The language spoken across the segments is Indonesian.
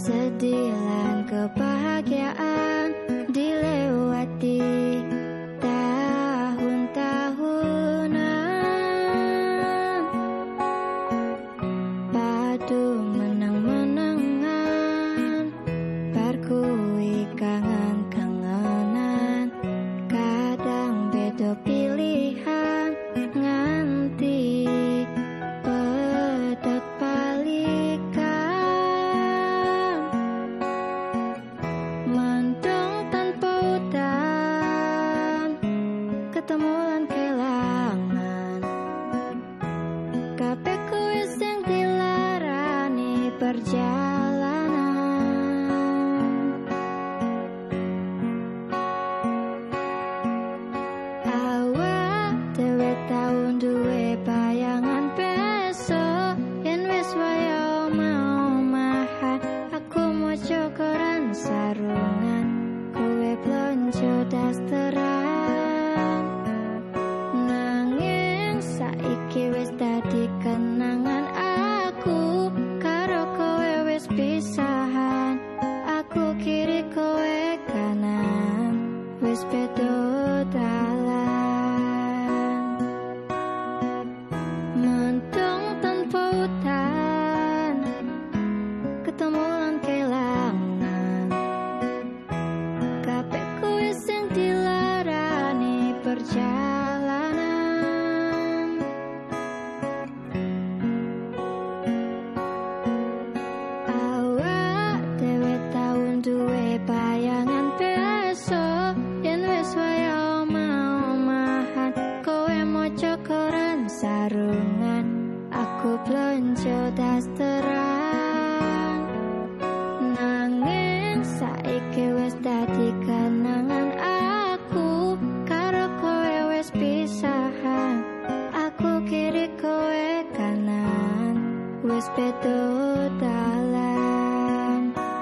Sedih lan kebahagiaan dilewati tahun-tahunan. Padu menang-menangan, barkui kangen-kangenan. Kadang beda pilihan nganti pedot balikan. Mendung tanpa udan, ketemu lan kelangan. Kabeh kuwi sing dilarani perjalanan. Awak dhewe tau duwe bayangan besok, yen wis waya omah-omahan. Aku moco koran sarungan, kowe blonjo dasteran. Nanging saiki wis dadi kenangan. Aku karo kowe wis pisahan. Aku kiri kowe kanan, wis beda dalan. Mendung tanpa udan, ketemu lan kelangan. Kabeh kuwi sing dilarani perjalanan. Awak dhewe tau duwe bayangan besok, yen wis waya omah-omahan. Kowe moco koran sarungan, aku blonjo dasteran. Nanging saiki wis dadi kenangan. Aku karo kowe wis pisahan. Aku kiri kowe kanan, wis beda dalan.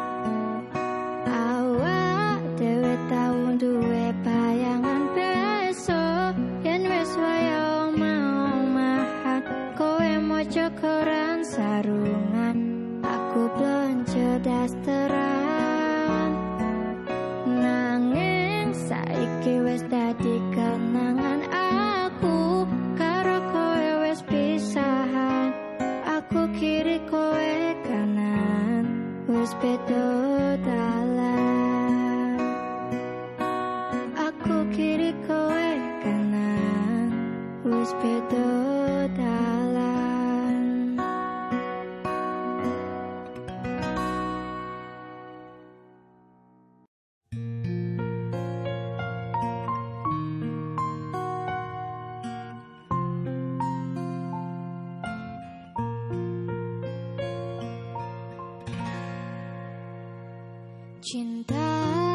Awak dhewe tau duwe bayangan besok, yen wis waya omah-omahan. Kowe moco koran sarungan, aku blonjo dasteran. Nanging saiki wis dadi kenangan. Aku karo kowe wis pisahan. Aku kiri kowe kanan, wis beda dalan. Aku kiri kowe kanan, wis beda dalan. Cinta,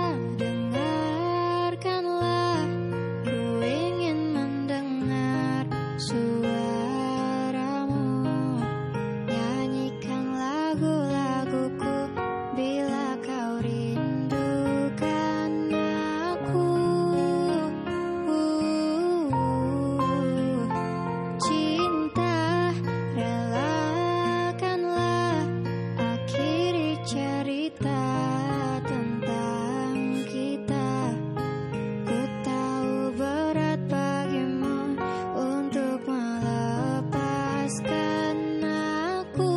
dengarkanlah, ku ingin mendengar suaramu. Nyanyikan lagu-laguku bila kau rindukan aku. Cinta, relakanlah akhiri cerita tentang kita. Ku tahu berat bagimu untuk melepaskan aku.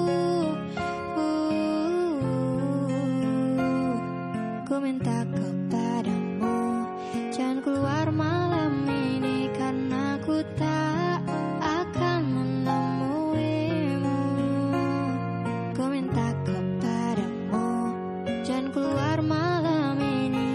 Ku minta kepadamu, jangan keluar malam ini, karena ku tak akan menemuimu. Ku minta kepadamu, jangan keluar malam ini.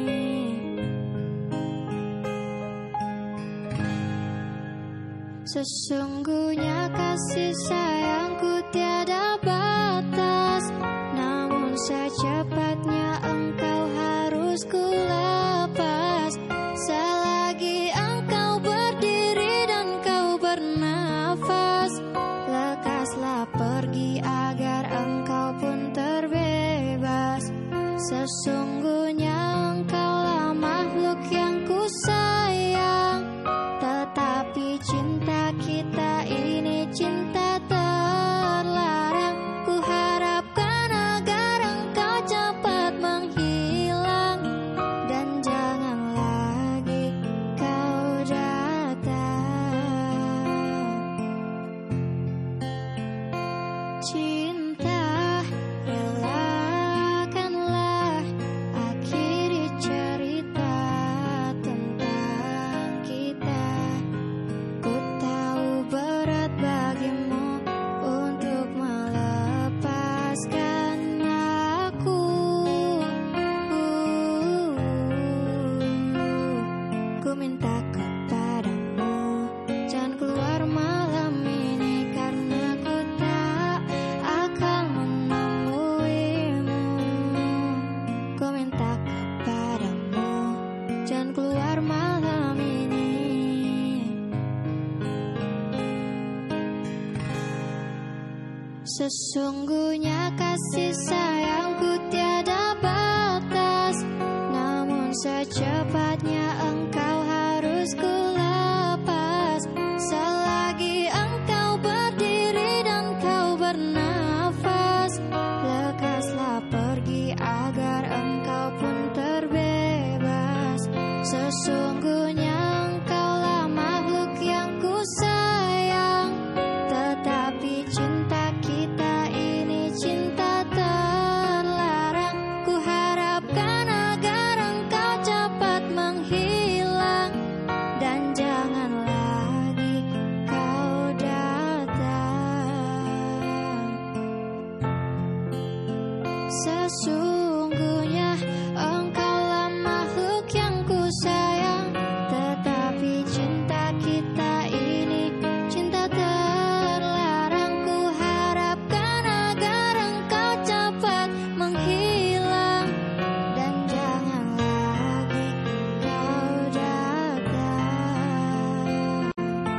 Sesungguhnya kasih sayangku tiada batas, namun secepatnya engkau harus ku lepas. Selagi engkau berdiri dan kau bernafas, lekaslah pergi agar engkau pun terbebas. Sesungguhnya engkaulah makhluk yang ku sayang, tetapi cinta kita ini cinta terlarang. Ku harapkan agar Sesungguhnya kasih sayangku tiada batas, namun secepatnya engkau harus ku lepas. Selagi engkau berdiri dan kau bernafas, lekaslah pergi agar engkau pun terbebas. Sesungguhnya engkaulah makhluk yang ku sayang, tetapi cinta kita ini cinta terlarang. Ku harapkan agar engkau cepat menghilang, dan jangan lagi kau datang. Sesungguhnya engkaulah makhluk yang ku sayang, tetapi cinta kita ini cinta terlarang. Ku harapkan agar engkau cepat menghilang, dan jangan lagi kau datang.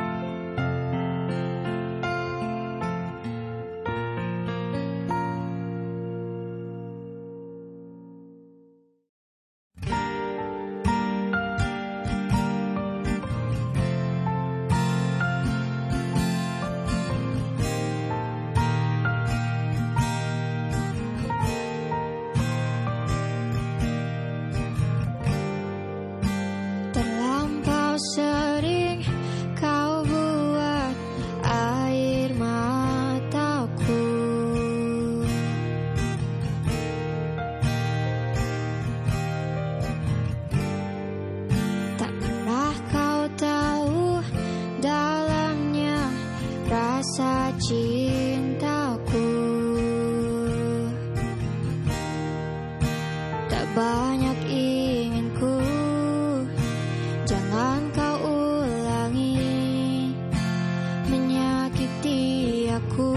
Terlampau sering kau buat air mataku, tak pernah kau tahu dalamnya rasa cintaku. Tak banyak inginku, jangan kau ulangi menyakiti aku.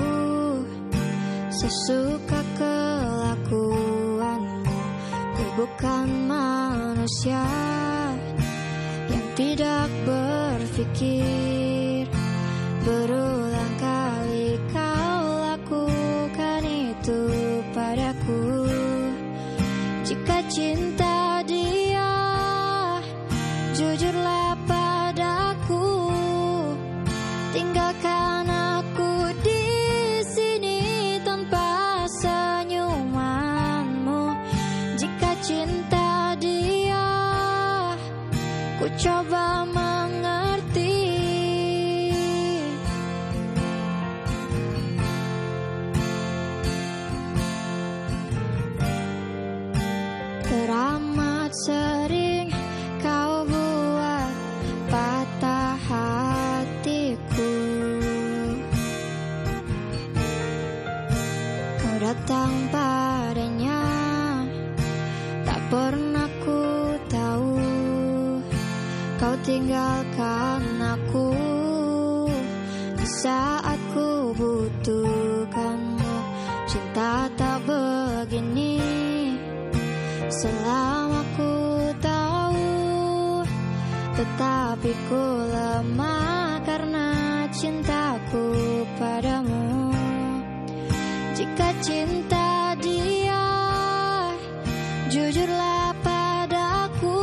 Sesuka kelakuanmu, ku bukan manusia yang tidak berpikir. Berulang kali kau lakukan itu padaku. Jika cinta dia, jujurlah padaku. Tinggalkan aku di sini tanpa senyumanmu. Jika cinta dia, ku coba mengerti. Teramat sering kau buat patah hatiku. Kau datang padanya, tak pernah ku tahu. Kau tinggalkan aku di saat ku butuhkanmu. Cinta tak begini selama ku tahu, tetapi ku lemah karena cintaku padamu. Jika cinta dia, jujurlah padaku.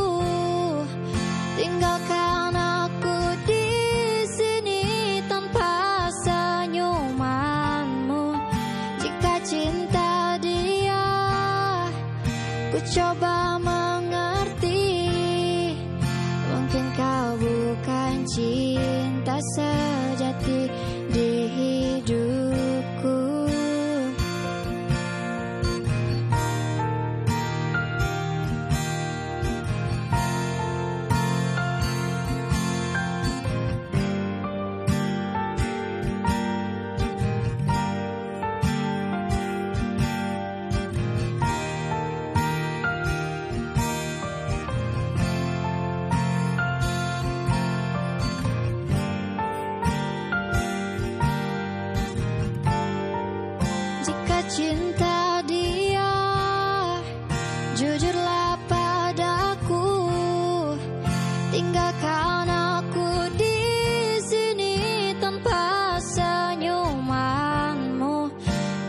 Tinggalkan aku di sini tanpa senyumanmu. Jika cinta dia, ku coba mengerti. Mungkin kau bukan cinta sejati di hidupku. Cinta dia, jujurlah padaku. Tinggalkan aku di sini tanpa senyumanmu.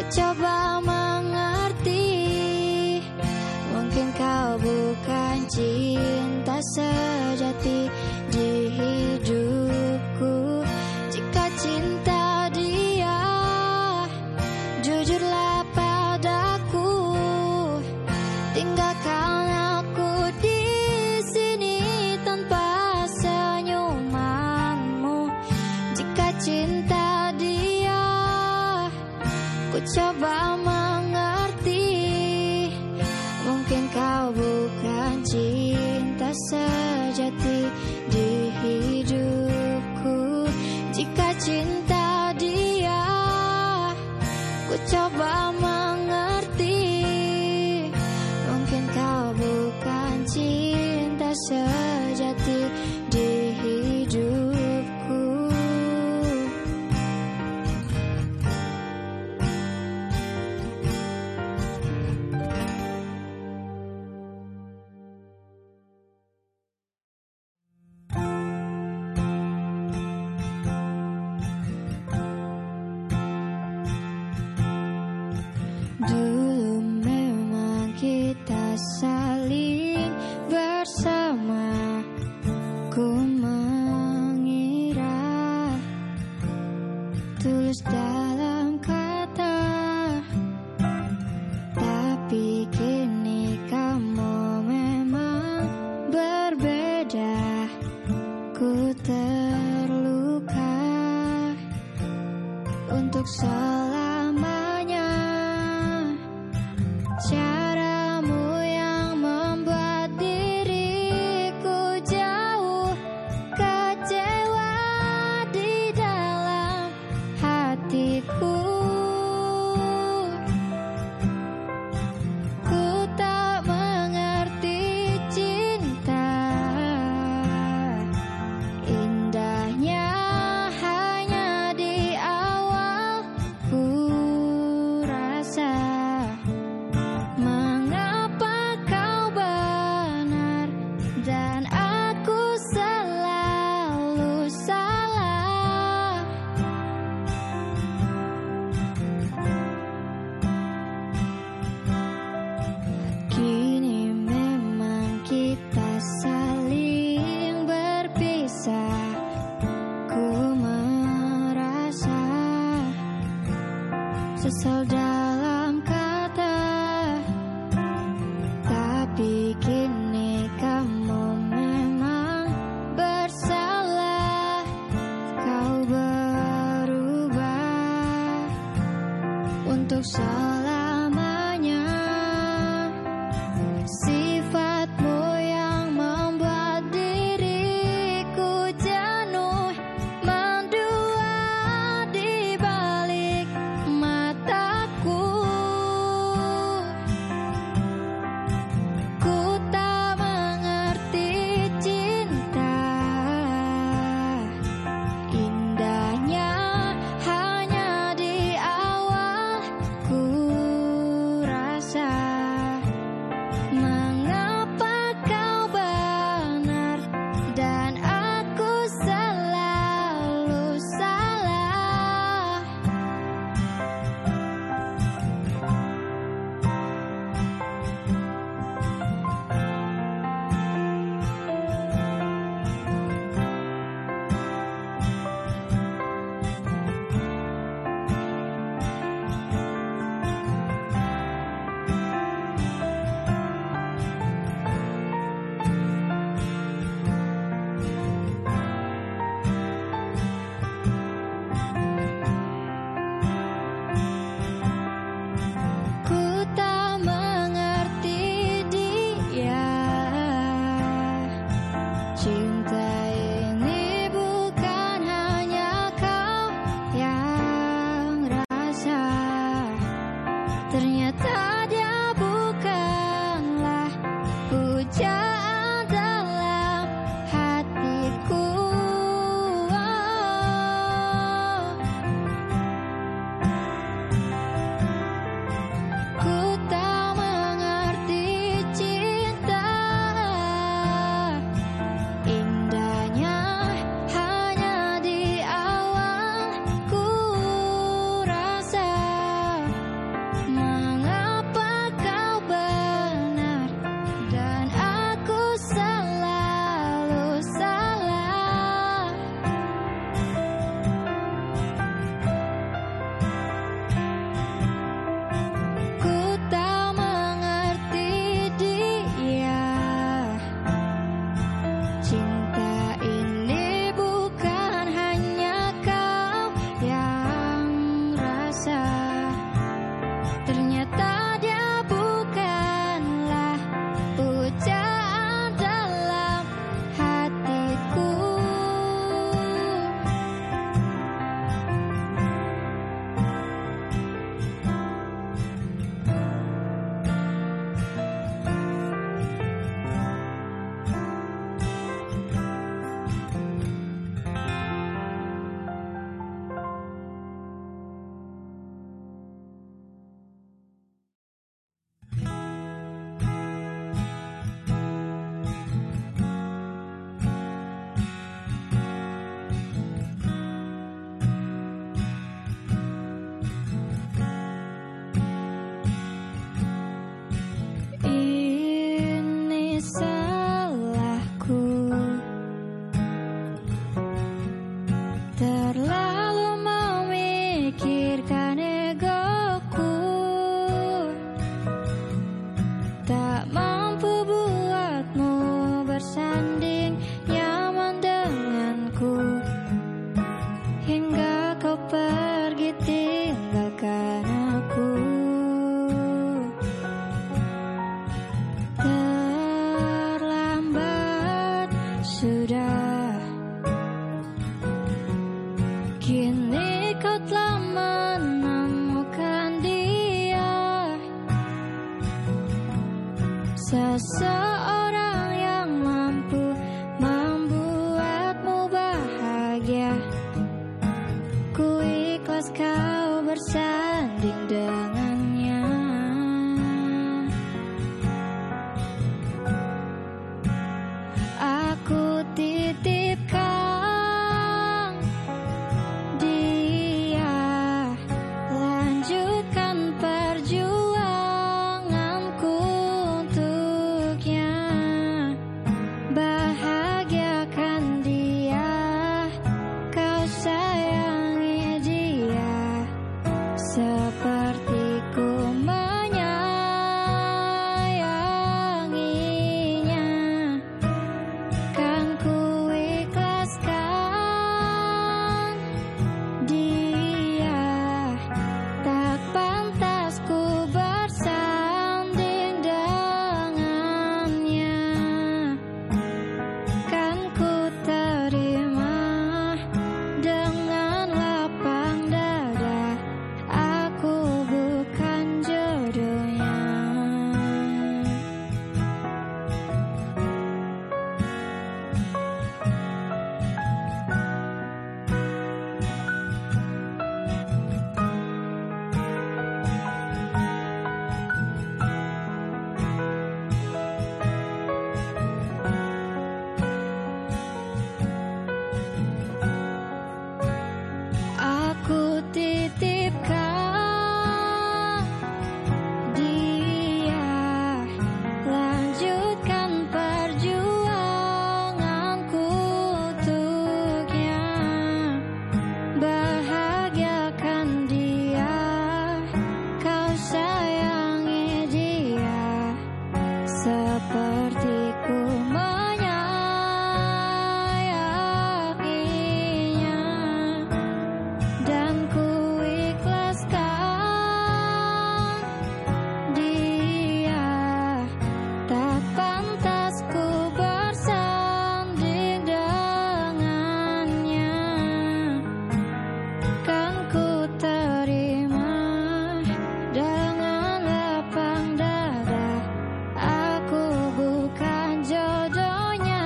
coba mengerti. Mungkin kau bukan cinta sejati di hidupku. Jika cinta dia, jujurlah padaku. Tinggalkan aku di sini tanpa senyumanmu. Jika cinta dia, ku coba mengerti. Mungkin kau bukan cinta sejati di hidupku. Jika cinta dia, ku coba mengerti. Mungkin kau bukan cinta sejati di hidupku. Dulu memang kita saling bersama. Ku mengira tulus dalam kata, tapi kini kamu memang berbeda. Ku terluka untuk selamanya. Caramu yang membuat diriku jauh kecewa di dalam hatiku. Ku tak mengerti cinta, indahnya hanya di awal ku rasa. Mengapa kau benar dan aku selalu salah? Kini memang kita saling berpisah. Ku merasa sesal dalam kata, tapi kini kamu memang bersalah. Kau berubah untuk selamanya. Sifatmu yang membuat diriku jenuh mendua di balik mataku. Ku tak mengerti cinta, indahnya hanya di awal ku seseorang yang mampu membuatmu bahagia. Ku ikhlas kau bersanding dengannya. Aku titipkan dia, lanjutkan perjuanganku untuknya. Bahagiakan dia, kau sayangi dia seperti ku menyayanginya. Kan ku ikhlaskan dia, tak pantas ku bersanding dengannya. Kan ku terima dengan lapang dada, aku bukan jodohnya. Aku titipkan dia, lanjutkan perjuanganku untuknya. Bahagiakan dia, kau sayangi dia seperti ku menyayanginya. Dan ku ikhlaskan dia, tak pantas ku bersanding dengannya. Kan ku terima dengan lapang dada, aku bukan jodohnya.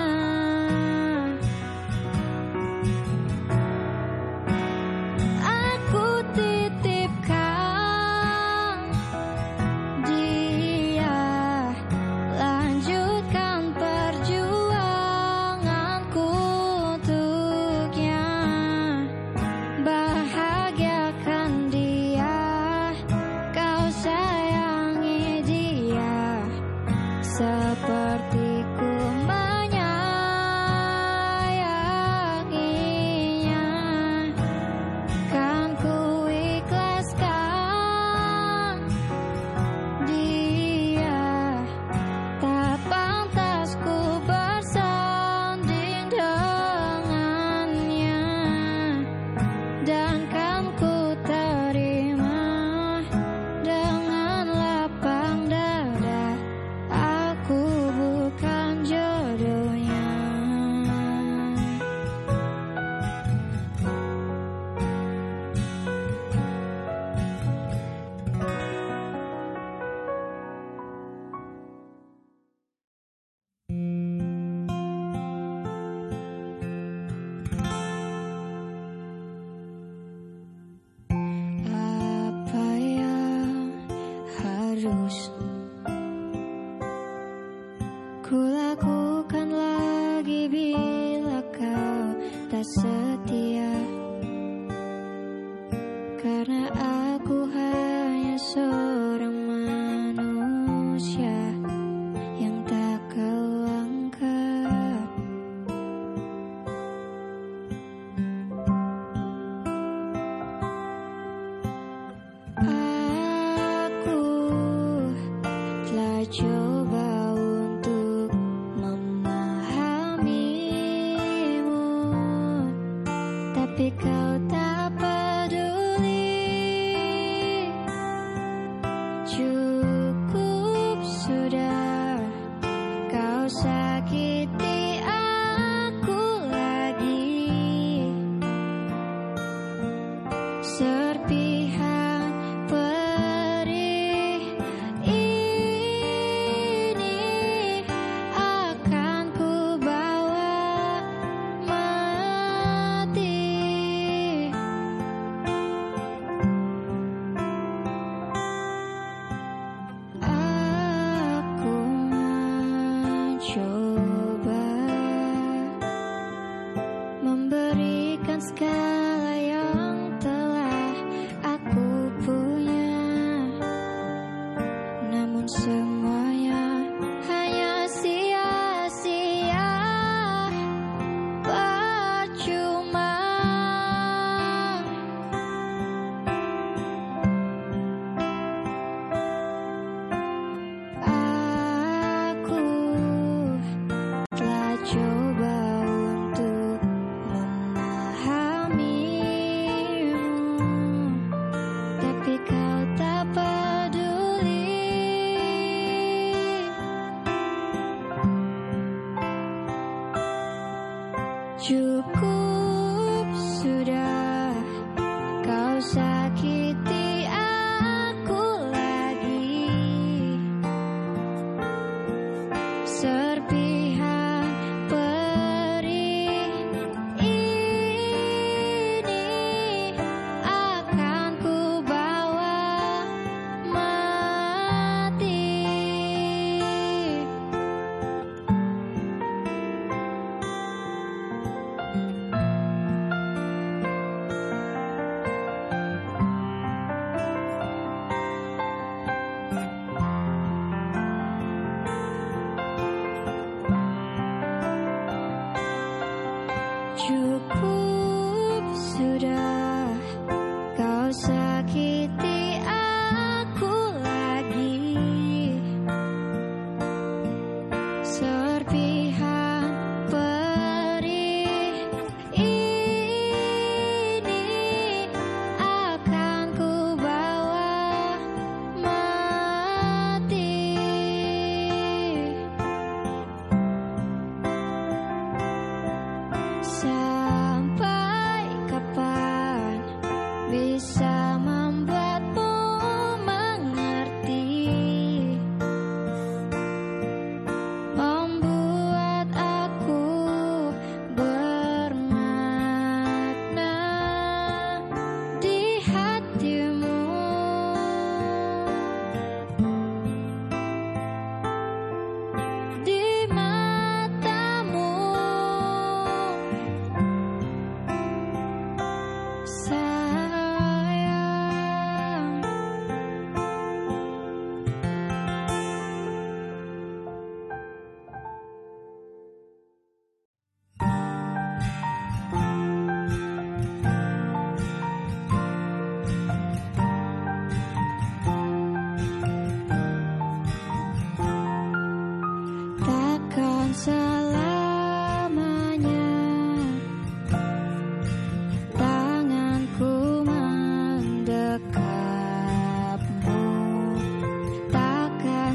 Aku titipkan dia, lanjutkan perjuanganku untuknya. Bahagiakan dia, kau sayangi dia seperti ku menyayanginya. Kan ku ikhlaskan dia, tak pantas ku bersanding dengannya. Dan kan ku terima dengan lapang dada, aku bukan jodohnya. Apa yang harus ku lakukan lagi bila kau tak setia? Karena aku hanya seorang manusia yang tak kau angkat. Aku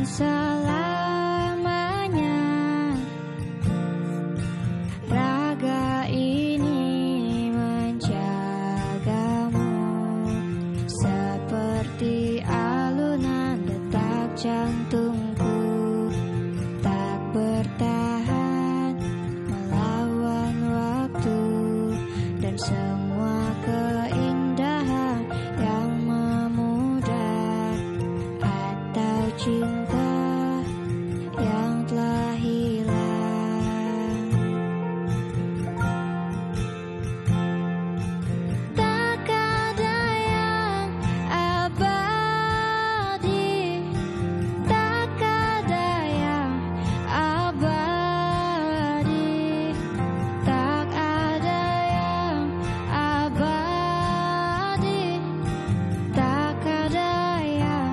selamanya. Raga ini menjagamu seperti alunan detak jantungku, tak bertahan melawan waktu dan semua keindahan yang memudar, atau cinta yang telah hilang. Tak ada yang abadi, tak ada yang abadi, tak ada yang abadi, tak ada yang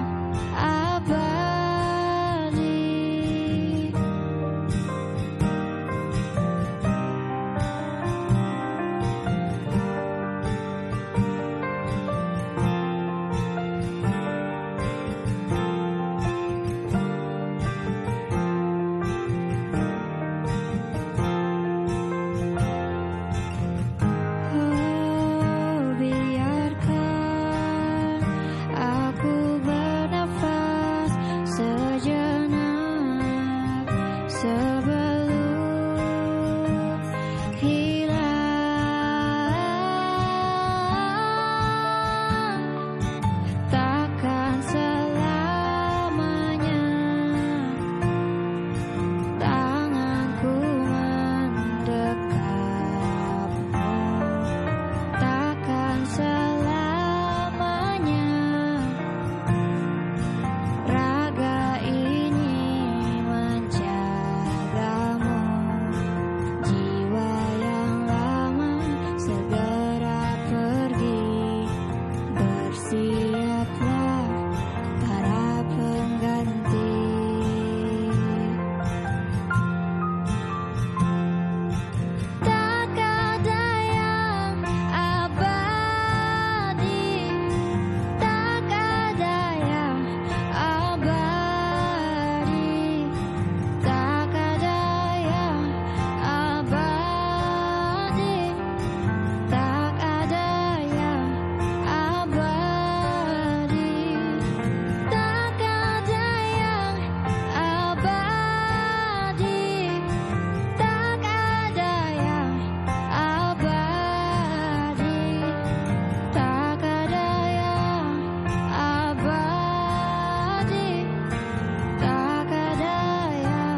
abadi. Oh, biarkan aku bernafas sejenak sebelum hilang. Takkan selamanya tanganku mendekapmu, takkan selamanya raga ini menjagamu. Jiwa yang lama segera pergi, bersiaplah para pengganti. Tak ada yang abadi, tak ada yang abadi, tak ada yang abadi, tak ada yang abadi, tak ada yang abadi, tak ada yang abadi, tak ada yang abadi, tak ada yang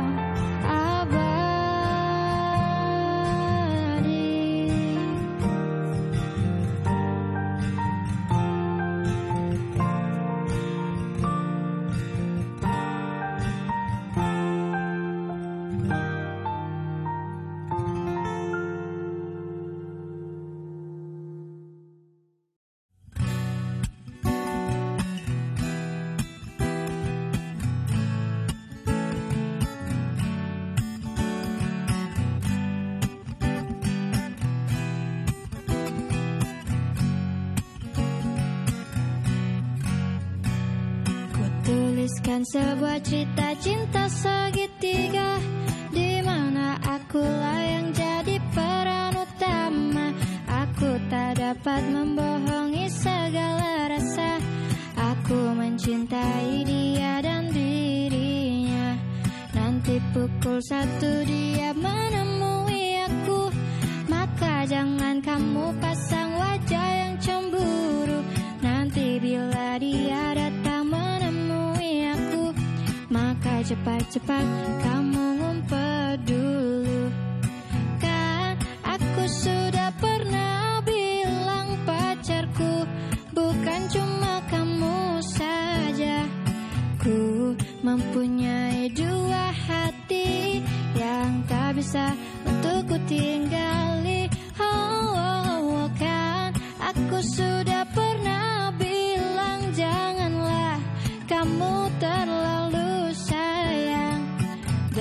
tuliskan sebuah cerita cinta segitiga, di mana akulah yang jadi peran utama. Aku tak dapat membohongi segala rasa, aku mencintai dia dan dirinya. Nanti pukul 1 dia menemui aku, maka jangan kamu pasang wajah yang cemburu. Nanti bila dia datang menemui aku, maka cepat-cepat kamu ngumpet dulu. Kan aku sudah pernah bilang pacarku bukan cuma kamu saja. Ku mempunyai 2 hati yang tak bisa untuk ku tinggali. Oh, kan aku sudah pernah bilang janganlah kamu terlalu sayang.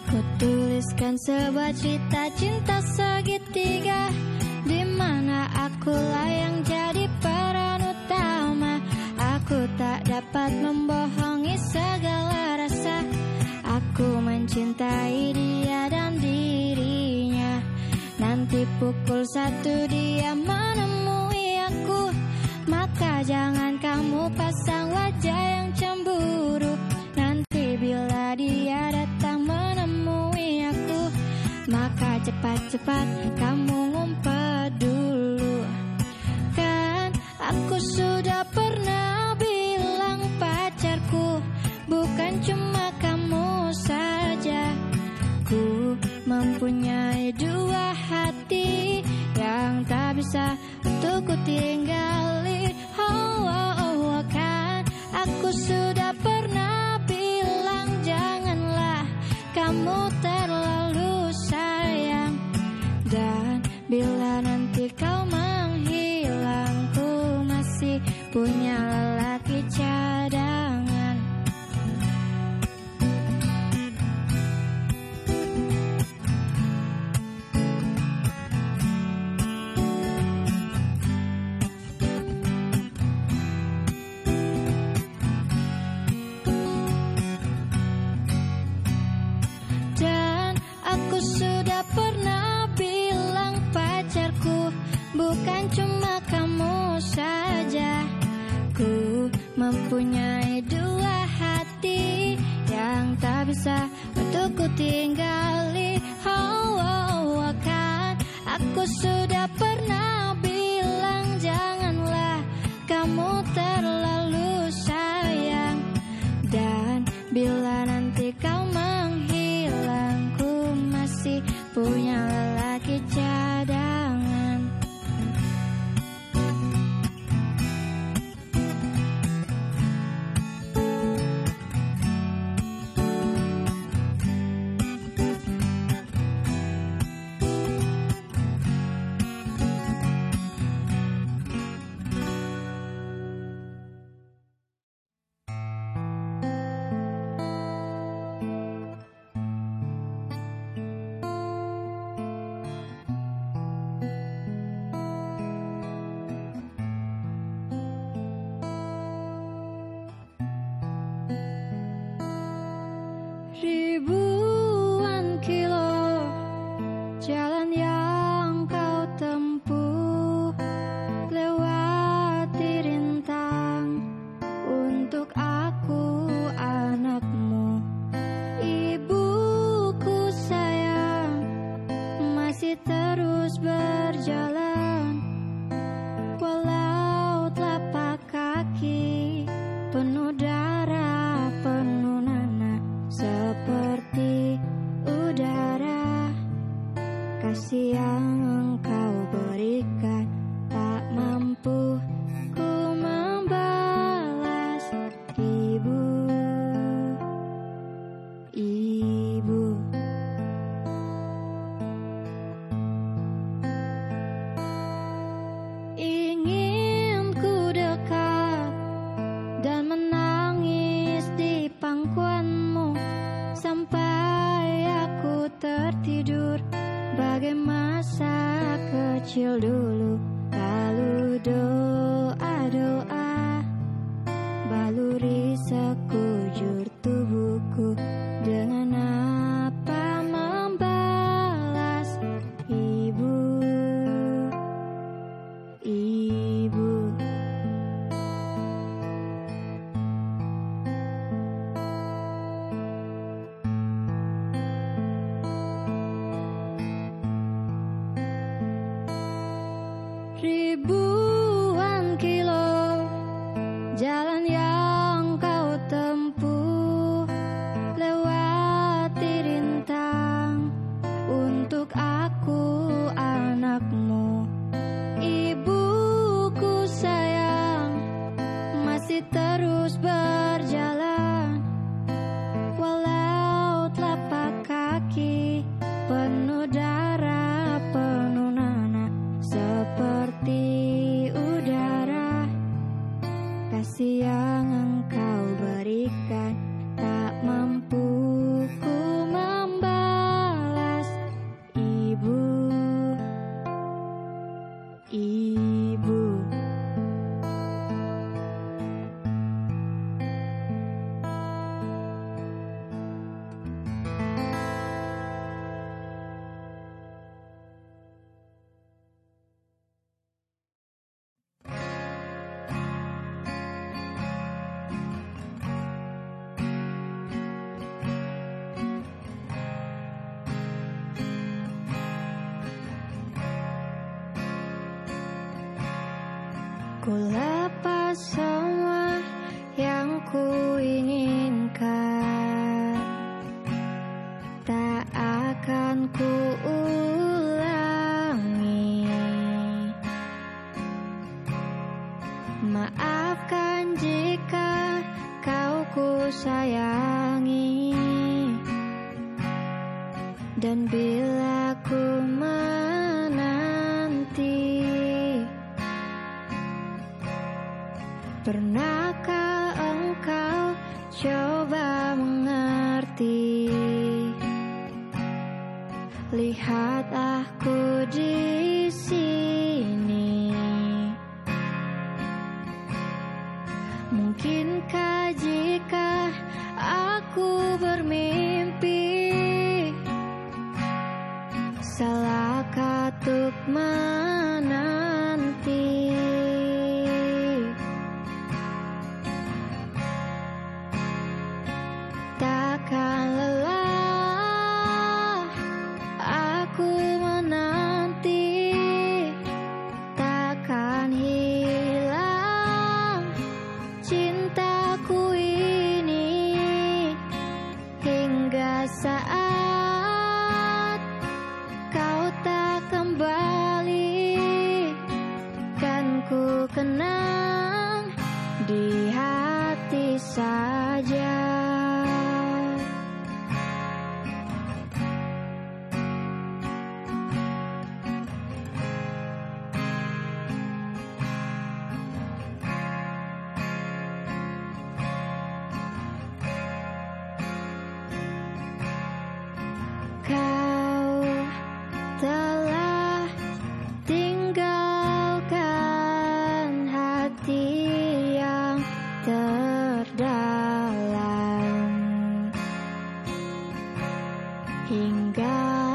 Ku tuliskan sebuah cerita cinta segitiga, di mana akulah yang jadi peran utama. Aku tak dapat membohongi segala rasa. Aku mencintai dia dan dirinya. Nanti pukul 1 dia menemui aku, maka jangan kamu pasang wajah yang cemburu. Nanti bila dia datang menemui aku, maka cepat-cepat kamu ngumpet dulu. Kan aku sudah pernah bilang pacarku bukan cuma kamu saja. Ku mempunyai 2 hati yang tak bisa untuk ku tinggali. Oh, oh, oh, kan aku sudah pernah bilang janganlah kamu terlalu sayang. Dan bila nanti kau menghilang, ku masih punya lelaki cadangan. Aku sudah pernah bilang pacarku bukan cuma kamu saja. Ku mempunyai 2 hati yang tak bisa untuk ku tinggali. Oh, oh, oh, kan aku sudah pernah bilang janganlah kamu terlalu sayang. Dan bila nanti kau menghilang, ku masih punya lelaki cadangan. Ribuan kilo jalan yang kau tempuh, lewati rintang untuk aku anakmu. Ibuku sayang masih terus berjalan, walau telapak kaki penuh darah, penuh nanah seperti udara. Kasih yang engkau berikan tak mampu ku membalas. Ibu, ibu, ingin ku dekat dan menangis di pangkuanmu sampai aku tertidur bagai masa kecil dulu. Lalu doa-doa baluri sekujur tubuhku, dengan apa membalas. Ibu, ibu, ribuan Ku lepas semua yang ku inginkan, tak akan ku ulangi. Maafkan jika kau ku sayangi, dan bila ku menanti, pernahkah engkau coba mengerti? Lihat aku di sini. Mungkinkah jika aku bermimpi, salahkah untuk menanti? Takkan lelah aku menanti, takkan hilang cintaku ini, hingga saat kau tak kembali, kan ku kenang di hati saja. Kau telah tinggalkan hati yang terdalam, hingga